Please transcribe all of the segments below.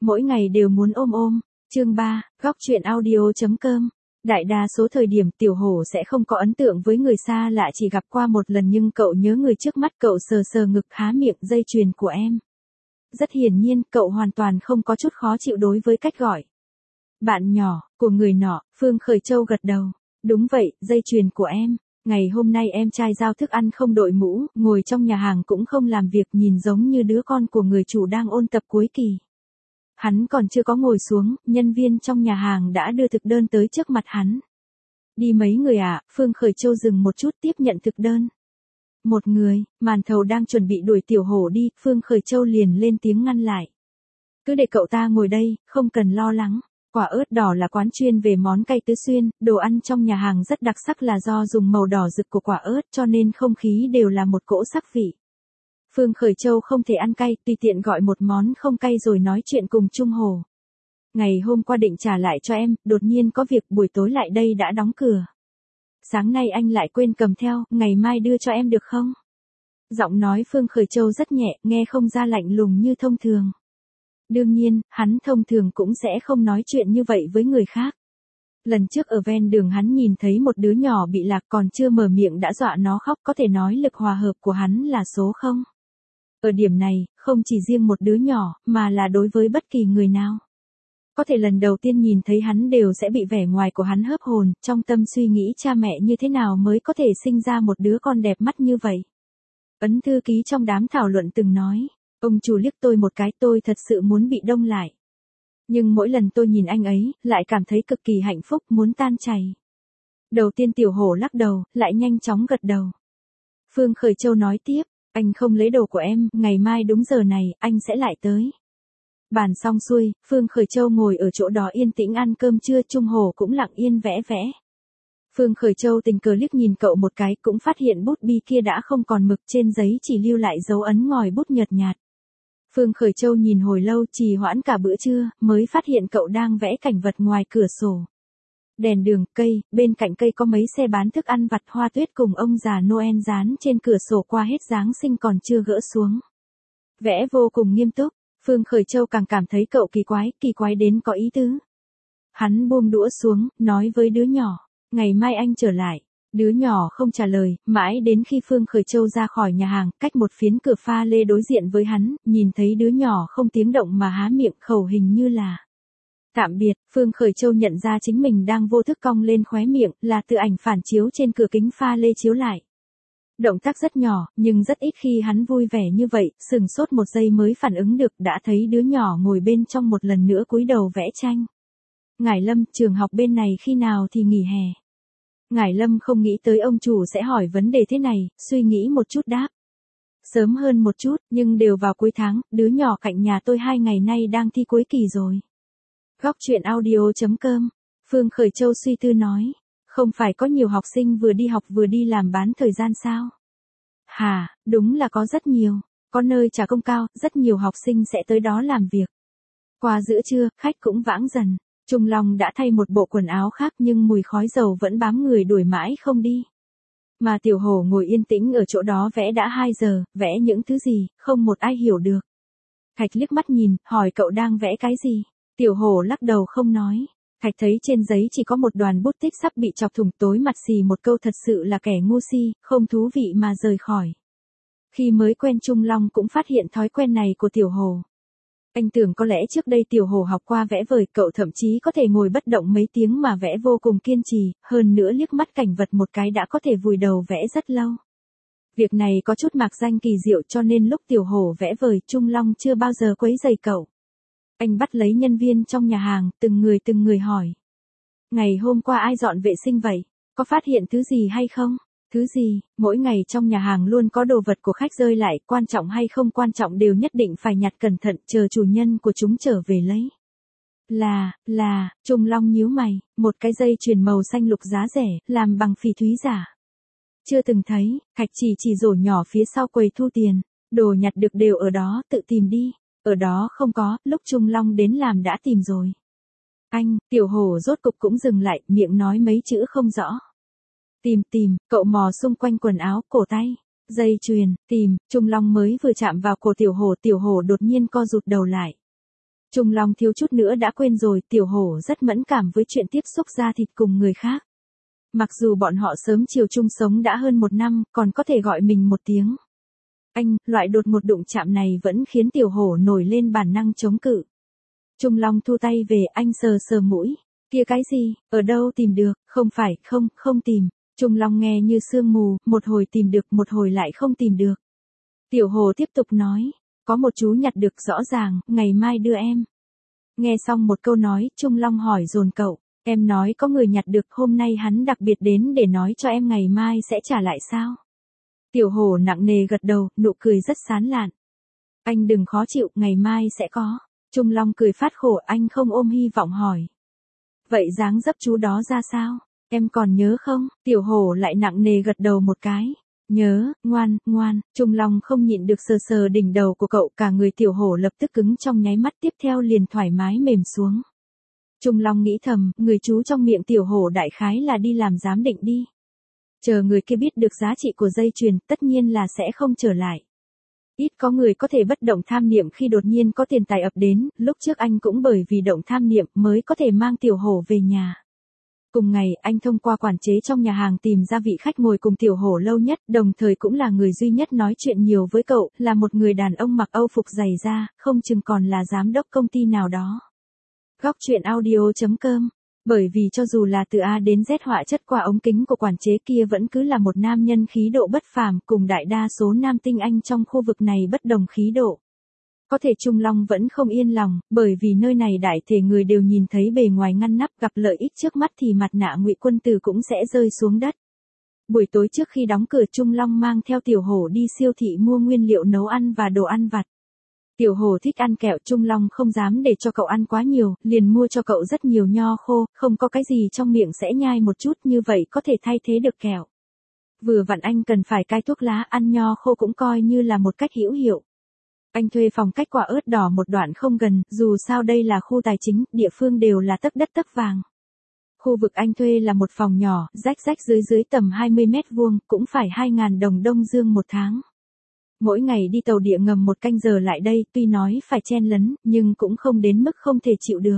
mỗi ngày đều muốn ôm ôm. Chương 3, góc truyện audio.com. Đại đa số thời điểm Tiểu Hổ sẽ không có ấn tượng với người xa lạ, chỉ gặp qua một lần nhưng cậu nhớ người trước mắt. Cậu sờ sờ ngực há miệng, dây chuyền của em. Rất hiển nhiên, cậu hoàn toàn không có chút khó chịu đối với cách gọi bạn nhỏ của người nọ. Phương Khởi Châu gật đầu. Đúng vậy, dây chuyền của em. Ngày hôm nay em trai giao thức ăn không đội mũ, ngồi trong nhà hàng cũng không làm việc, nhìn giống như đứa con của người chủ đang ôn tập cuối kỳ. Hắn còn chưa có ngồi xuống, nhân viên trong nhà hàng đã đưa thực đơn tới trước mặt hắn. Đi mấy người ạ? Phương Khởi Châu dừng một chút tiếp nhận thực đơn. Một người. Màn thầu đang chuẩn bị đuổi Tiểu Hổ đi, Phương Khởi Châu liền lên tiếng ngăn lại. Cứ để cậu ta ngồi đây, không cần lo lắng. Quả ớt đỏ là quán chuyên về món cay tứ xuyên, đồ ăn trong nhà hàng rất đặc sắc là do dùng màu đỏ rực của quả ớt cho nên không khí đều là một cỗ sắc vị. Phương Khởi Châu không thể ăn cay, tùy tiện gọi một món không cay rồi nói chuyện cùng Trung Hồ. Ngày hôm qua định trả lại cho em, đột nhiên có việc, buổi tối lại đây đã đóng cửa. Sáng nay anh lại quên cầm theo, ngày mai đưa cho em được không? Giọng nói Phương Khởi Châu rất nhẹ, nghe không ra lạnh lùng như thông thường. Đương nhiên, hắn thông thường cũng sẽ không nói chuyện như vậy với người khác. Lần trước ở ven đường hắn nhìn thấy một đứa nhỏ bị lạc, còn chưa mở miệng đã dọa nó khóc, có thể nói lực hòa hợp của hắn là số 0. Ở điểm này, không chỉ riêng một đứa nhỏ, mà là đối với bất kỳ người nào. Có thể lần đầu tiên nhìn thấy hắn đều sẽ bị vẻ ngoài của hắn hớp hồn, trong tâm suy nghĩ cha mẹ như thế nào mới có thể sinh ra một đứa con đẹp mắt như vậy. Ấn thư ký trong đám thảo luận từng nói, ông chủ liếc tôi một cái, tôi thật sự muốn bị đông lại. Nhưng mỗi lần tôi nhìn anh ấy, lại cảm thấy cực kỳ hạnh phúc, muốn tan chảy. Đầu tiên Tiểu Hổ lắc đầu, lại nhanh chóng gật đầu. Phương Khởi Châu nói tiếp, anh không lấy đồ của em, ngày mai đúng giờ này, anh sẽ lại tới. Bàn xong xuôi, Phương Khởi Châu ngồi ở chỗ đó yên tĩnh ăn cơm trưa, Trung Hồ cũng lặng yên vẽ vẽ. Phương Khởi Châu tình cờ liếc nhìn cậu một cái, cũng phát hiện bút bi kia đã không còn mực, trên giấy chỉ lưu lại dấu ấn ngòi bút nhợt nhạt. Phương Khởi Châu nhìn hồi lâu, trì hoãn cả bữa trưa, mới phát hiện cậu đang vẽ cảnh vật ngoài cửa sổ. Đèn đường, cây, bên cạnh cây có mấy xe bán thức ăn vặt, hoa tuyết cùng ông già Noel dán trên cửa sổ, qua hết Giáng sinh còn chưa gỡ xuống. Vẽ vô cùng nghiêm túc, Phương Khởi Châu càng cảm thấy cậu kỳ quái đến có ý tứ. Hắn buông đũa xuống, nói với đứa nhỏ, ngày mai anh trở lại. Đứa nhỏ không trả lời, mãi đến khi Phương Khởi Châu ra khỏi nhà hàng, cách một phiến cửa pha lê đối diện với hắn, nhìn thấy đứa nhỏ không tiếng động mà há miệng, khẩu hình như là tạm biệt. Phương Khởi Châu nhận ra chính mình đang vô thức cong lên khóe miệng, là tự ảnh phản chiếu trên cửa kính pha lê chiếu lại. Động tác rất nhỏ, nhưng rất ít khi hắn vui vẻ như vậy, sừng sốt một giây mới phản ứng được, đã thấy đứa nhỏ ngồi bên trong một lần nữa cúi đầu vẽ tranh. Ngải Lâm, trường học bên này khi nào thì nghỉ hè? Ngải Lâm không nghĩ tới ông chủ sẽ hỏi vấn đề thế này, suy nghĩ một chút đáp. Sớm hơn một chút, nhưng đều vào cuối tháng, đứa nhỏ cạnh nhà tôi 2 ngày nay đang thi cuối kỳ rồi. Góc truyện audio.com. Phương Khởi Châu suy tư nói, không phải có nhiều học sinh vừa đi học vừa đi làm bán thời gian sao? Hà, đúng là có rất nhiều, có nơi trả công cao, rất nhiều học sinh sẽ tới đó làm việc. Qua giữa trưa, khách cũng vãng dần. Trung Long đã thay một bộ quần áo khác nhưng mùi khói dầu vẫn bám người đuổi mãi không đi. Mà Tiểu Hổ ngồi yên tĩnh ở chỗ đó vẽ đã 2 giờ, vẽ những thứ gì, không một ai hiểu được. Thạch liếc mắt nhìn, hỏi cậu đang vẽ cái gì? Tiểu Hổ lắc đầu không nói. Thạch thấy trên giấy chỉ có một đoàn bút tích sắp bị chọc thủng, tối mặt xì một câu thật sự là kẻ ngu si, không thú vị mà rời khỏi. Khi mới quen Trung Long cũng phát hiện thói quen này của Tiểu Hổ. Anh tưởng có lẽ trước đây Tiểu Hổ học qua vẽ vời, cậu thậm chí có thể ngồi bất động mấy tiếng mà vẽ vô cùng kiên trì, hơn nữa liếc mắt cảnh vật một cái đã có thể vùi đầu vẽ rất lâu. Việc này có chút mạc danh kỳ diệu, cho nên lúc Tiểu Hổ vẽ vời, Trung Long chưa bao giờ quấy rầy cậu. Anh bắt lấy nhân viên trong nhà hàng, từng người hỏi. Ngày hôm qua ai dọn vệ sinh vậy? Có phát hiện thứ gì hay không? Thứ gì? Mỗi ngày trong nhà hàng luôn có đồ vật của khách rơi lại, quan trọng hay không quan trọng đều nhất định phải nhặt cẩn thận, chờ chủ nhân của chúng trở về lấy. Trung Long nhíu mày, một cái dây chuyền màu xanh lục giá rẻ, làm bằng phỉ thúy giả. Chưa từng thấy. Thạch chỉ rổ nhỏ phía sau quầy thu tiền, đồ nhặt được đều ở đó, tự tìm đi. Ở đó không có, lúc Trung Long đến làm đã tìm rồi. Anh, Tiểu Hổ rốt cục cũng dừng lại, miệng nói mấy chữ không rõ. Tìm, cậu mò xung quanh quần áo, cổ tay, dây chuyền, tìm, Trung Long mới vừa chạm vào cổ Tiểu Hổ đột nhiên co rụt đầu lại. Trung Long thiếu chút nữa đã quên rồi, Tiểu Hổ rất mẫn cảm với chuyện tiếp xúc da thịt cùng người khác. Mặc dù bọn họ sớm chiều chung sống đã hơn 1 năm, còn có thể gọi mình một tiếng anh, loại đột ngột đụng chạm này vẫn khiến Tiểu Hổ nổi lên bản năng chống cự. Trung Long thu tay về, anh sờ sờ mũi. Kia cái gì, ở đâu tìm được, không phải, không tìm. Trung Long nghe như sương mù, một hồi tìm được, một hồi lại không tìm được. Tiểu Hổ tiếp tục nói, có một chú nhặt được rõ ràng, ngày mai đưa em. Nghe xong một câu nói, Trung Long hỏi dồn cậu, em nói có người nhặt được, hôm nay hắn đặc biệt đến để nói cho em ngày mai sẽ trả lại sao? Tiểu Hổ nặng nề gật đầu, nụ cười rất sán lạn. Anh đừng khó chịu, ngày mai sẽ có. Trung Long cười phát khổ, anh không ôm hy vọng hỏi. Vậy dáng dấp chú đó ra sao? Em còn nhớ không? Tiểu Hổ lại nặng nề gật đầu một cái. Nhớ, ngoan. Trung Long không nhịn được sờ sờ đỉnh đầu của cậu, cả người Tiểu Hổ lập tức cứng trong nháy mắt, tiếp theo liền thoải mái mềm xuống. Trung Long nghĩ thầm, người chú trong miệng Tiểu Hổ đại khái là đi làm giám định đi. Chờ người kia biết được giá trị của dây chuyền, tất nhiên là sẽ không trở lại. Ít có người có thể bất động tham niệm khi đột nhiên có tiền tài ập đến, lúc trước anh cũng bởi vì động tham niệm mới có thể mang Tiểu Hổ về nhà. Cùng ngày, anh thông qua quản chế trong nhà hàng tìm ra vị khách ngồi cùng Tiểu Hổ lâu nhất, đồng thời cũng là người duy nhất nói chuyện nhiều với cậu, là một người đàn ông mặc âu phục dày da, không chừng còn là giám đốc công ty nào đó. Góc truyện audio.com. Bởi vì cho dù là từ A đến Z họa chất qua ống kính của quản chế kia vẫn cứ là một nam nhân khí độ bất phàm, cùng đại đa số nam tinh anh trong khu vực này bất đồng khí độ. Có thể Trung Long vẫn không yên lòng, bởi vì nơi này đại thể người đều nhìn thấy bề ngoài ngăn nắp, gặp lợi ích trước mắt thì mặt nạ Ngụy Quân Tử cũng sẽ rơi xuống đất. Buổi tối trước khi đóng cửa, Trung Long mang theo Tiểu Hổ đi siêu thị mua nguyên liệu nấu ăn và đồ ăn vặt. Tiểu Hổ thích ăn kẹo, Trung Long không dám để cho cậu ăn quá nhiều, liền mua cho cậu rất nhiều nho khô, không có cái gì trong miệng sẽ nhai một chút, như vậy có thể thay thế được kẹo. Vừa vặn anh cần phải cai thuốc lá, ăn nho khô cũng coi như là một cách hữu hiệu. Anh thuê phòng cách quả ớt đỏ một đoạn không gần, dù sao đây là khu tài chính, địa phương đều là tấc đất tấc vàng. Khu vực anh thuê là một phòng nhỏ, rách dưới tầm 20 mét vuông, cũng phải 2.000 đồng Đông Dương một tháng. Mỗi ngày đi tàu địa ngầm 1 canh giờ lại đây, tuy nói phải chen lấn, nhưng cũng không đến mức không thể chịu được.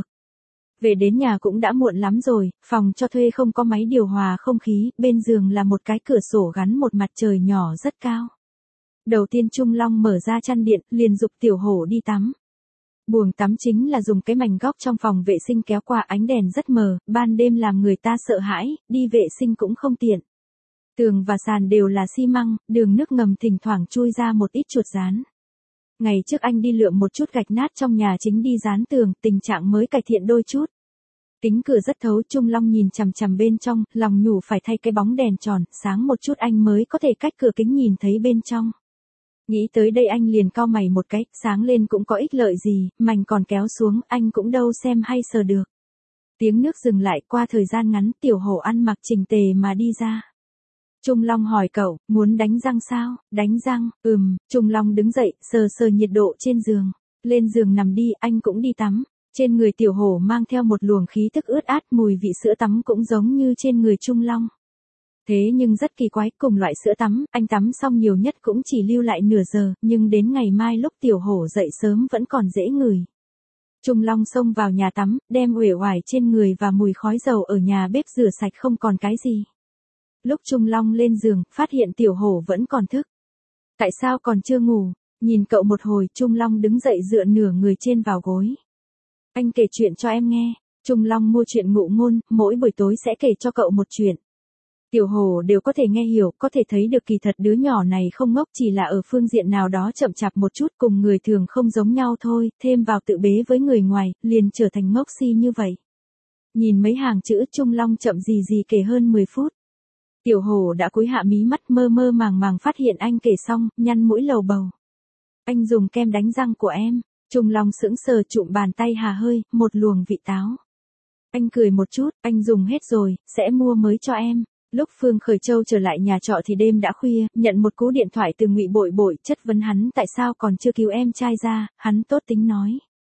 Về đến nhà cũng đã muộn lắm rồi, phòng cho thuê không có máy điều hòa không khí, bên giường là một cái cửa sổ gắn một mặt trời nhỏ rất cao. Đầu tiên Trung Long mở ra chăn điện, liền giục Tiểu Hổ đi tắm. Buồng tắm chính là dùng cái mảnh góc trong phòng vệ sinh kéo qua, ánh đèn rất mờ, ban đêm làm người ta sợ hãi, đi vệ sinh cũng không tiện. Tường và sàn đều là xi măng, đường nước ngầm thỉnh thoảng chui ra một ít chuột dán. Ngày trước anh đi lượm một chút gạch nát trong nhà chính đi dán tường, tình trạng mới cải thiện đôi chút. Tính cửa rất thấu, Trung Long nhìn chằm chằm bên trong, lòng nhủ phải thay cái bóng đèn tròn, sáng một chút anh mới có thể cách cửa kính nhìn thấy bên trong. Nghĩ tới đây anh liền cau mày một cái, sáng lên cũng có ích lợi gì, mành còn kéo xuống, anh cũng đâu xem hay sờ được. Tiếng nước dừng lại, qua thời gian ngắn, Tiểu Hổ ăn mặc chỉnh tề mà đi ra. Trung Long hỏi cậu, muốn đánh răng sao? Đánh răng, Trung Long đứng dậy, sờ nhiệt độ trên giường. Lên giường nằm đi, anh cũng đi tắm. Trên người Tiểu Hổ mang theo một luồng khí tức ướt át, mùi vị sữa tắm cũng giống như trên người Trung Long. Thế nhưng rất kỳ quái, cùng loại sữa tắm, anh tắm xong nhiều nhất cũng chỉ lưu lại nửa giờ, nhưng đến ngày mai lúc Tiểu Hổ dậy sớm vẫn còn dễ ngửi. Trung Long xông vào nhà tắm, đem uể oải trên người và mùi khói dầu ở nhà bếp rửa sạch không còn cái gì. Lúc Trung Long lên giường, phát hiện Tiểu Hổ vẫn còn thức. Tại sao còn chưa ngủ? Nhìn cậu một hồi, Trung Long đứng dậy dựa nửa người trên vào gối. Anh kể chuyện cho em nghe. Trung Long mua chuyện ngụ ngôn, mỗi buổi tối sẽ kể cho cậu một chuyện. Tiểu Hổ đều có thể nghe hiểu, có thể thấy được kỳ thật đứa nhỏ này không ngốc, chỉ là ở phương diện nào đó chậm chạp một chút, cùng người thường không giống nhau thôi, thêm vào tự bế với người ngoài, liền trở thành ngốc si như vậy. Nhìn mấy hàng chữ, Trung Long chậm gì kể hơn 10 phút. Tiểu Hổ đã cúi hạ mí mắt, mơ màng phát hiện anh kể xong, nhăn mũi lầu bầu. Anh dùng kem đánh răng của em. Trung Long sững sờ, trụm bàn tay hà hơi, một luồng vị táo. Anh cười một chút, anh dùng hết rồi, sẽ mua mới cho em. Lúc Phương Khởi Châu trở lại nhà trọ thì đêm đã khuya, nhận một cú điện thoại từ Ngụy Bội, chất vấn hắn tại sao còn chưa cứu em trai ra, hắn tốt tính nói.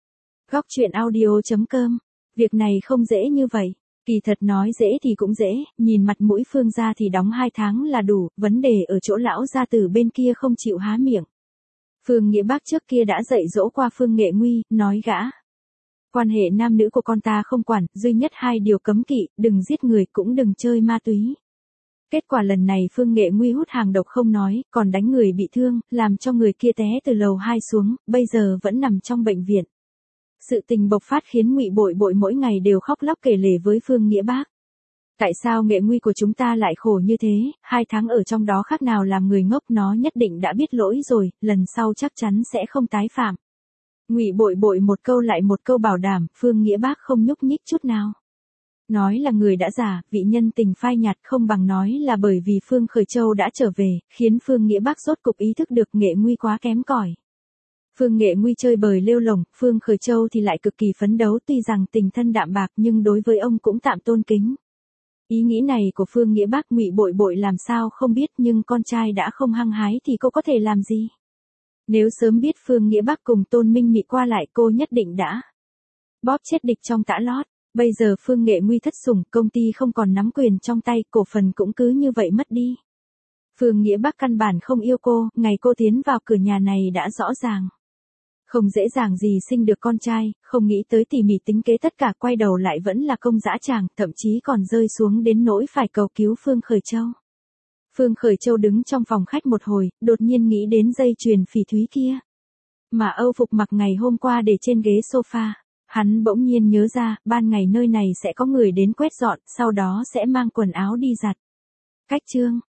Góc truyện audio.com. Việc này không dễ như vậy. Kỳ thật nói dễ thì cũng dễ, nhìn mặt mũi Phương gia thì đóng 2 tháng là đủ, vấn đề ở chỗ lão gia tử bên kia không chịu há miệng. Phương Nghĩa Bác trước kia đã dạy dỗ qua Phương Nghệ Nguy, nói gã Quan hệ nam nữ của con ta không quản, duy nhất 2 điều cấm kỵ, đừng giết người cũng đừng chơi ma túy. Kết quả lần này Phương Nghệ Nguy hút hàng độc không nói, còn đánh người bị thương, làm cho người kia té từ lầu 2 xuống, bây giờ vẫn nằm trong bệnh viện. Sự tình bộc phát khiến Ngụy Bội Bội mỗi ngày đều khóc lóc kể lể với Phương Nghĩa Bác. Tại sao Nghệ Nguy của chúng ta lại khổ như thế, 2 tháng ở trong đó khác nào làm người ngốc, nó nhất định đã biết lỗi rồi, lần sau chắc chắn sẽ không tái phạm. Ngụy Bội Bội một câu lại một câu bảo đảm, Phương Nghĩa Bác không nhúc nhích chút nào. Nói là người đã già, vị nhân tình phai nhạt, không bằng nói là bởi vì Phương Khởi Châu đã trở về, khiến Phương Nghĩa Bác rốt cục ý thức được Nghệ Nguy quá kém cỏi. Phương Nghệ Nguy chơi bời lêu lổng, Phương Khởi Châu thì lại cực kỳ phấn đấu, tuy rằng tình thân đạm bạc nhưng đối với ông cũng tạm tôn kính. Ý nghĩ này của Phương Nghĩa Bác Ngụy Bội Bội làm sao không biết, nhưng con trai đã không hăng hái thì cô có thể làm gì. Nếu sớm biết Phương Nghĩa Bác cùng Tôn Minh Mị qua lại, cô nhất định đã bóp chết địch trong tã lót. Bây giờ Phương Nghệ Nguy thất sủng, công ty không còn nắm quyền trong tay, cổ phần cũng cứ như vậy mất đi. Phương Nghĩa Bác căn bản không yêu cô, ngày cô tiến vào cửa nhà này đã rõ ràng. Không dễ dàng gì sinh được con trai, không nghĩ tới tỉ mỉ tính kế tất cả, quay đầu lại vẫn là công dã tràng, thậm chí còn rơi xuống đến nỗi phải cầu cứu Phương Khởi Châu. Phương Khởi Châu đứng trong phòng khách một hồi, đột nhiên nghĩ đến dây chuyền phỉ thúy kia mà Âu Phục mặc ngày hôm qua để trên ghế sofa. Hắn bỗng nhiên nhớ ra, ban ngày nơi này sẽ có người đến quét dọn, sau đó sẽ mang quần áo đi giặt. Cách chương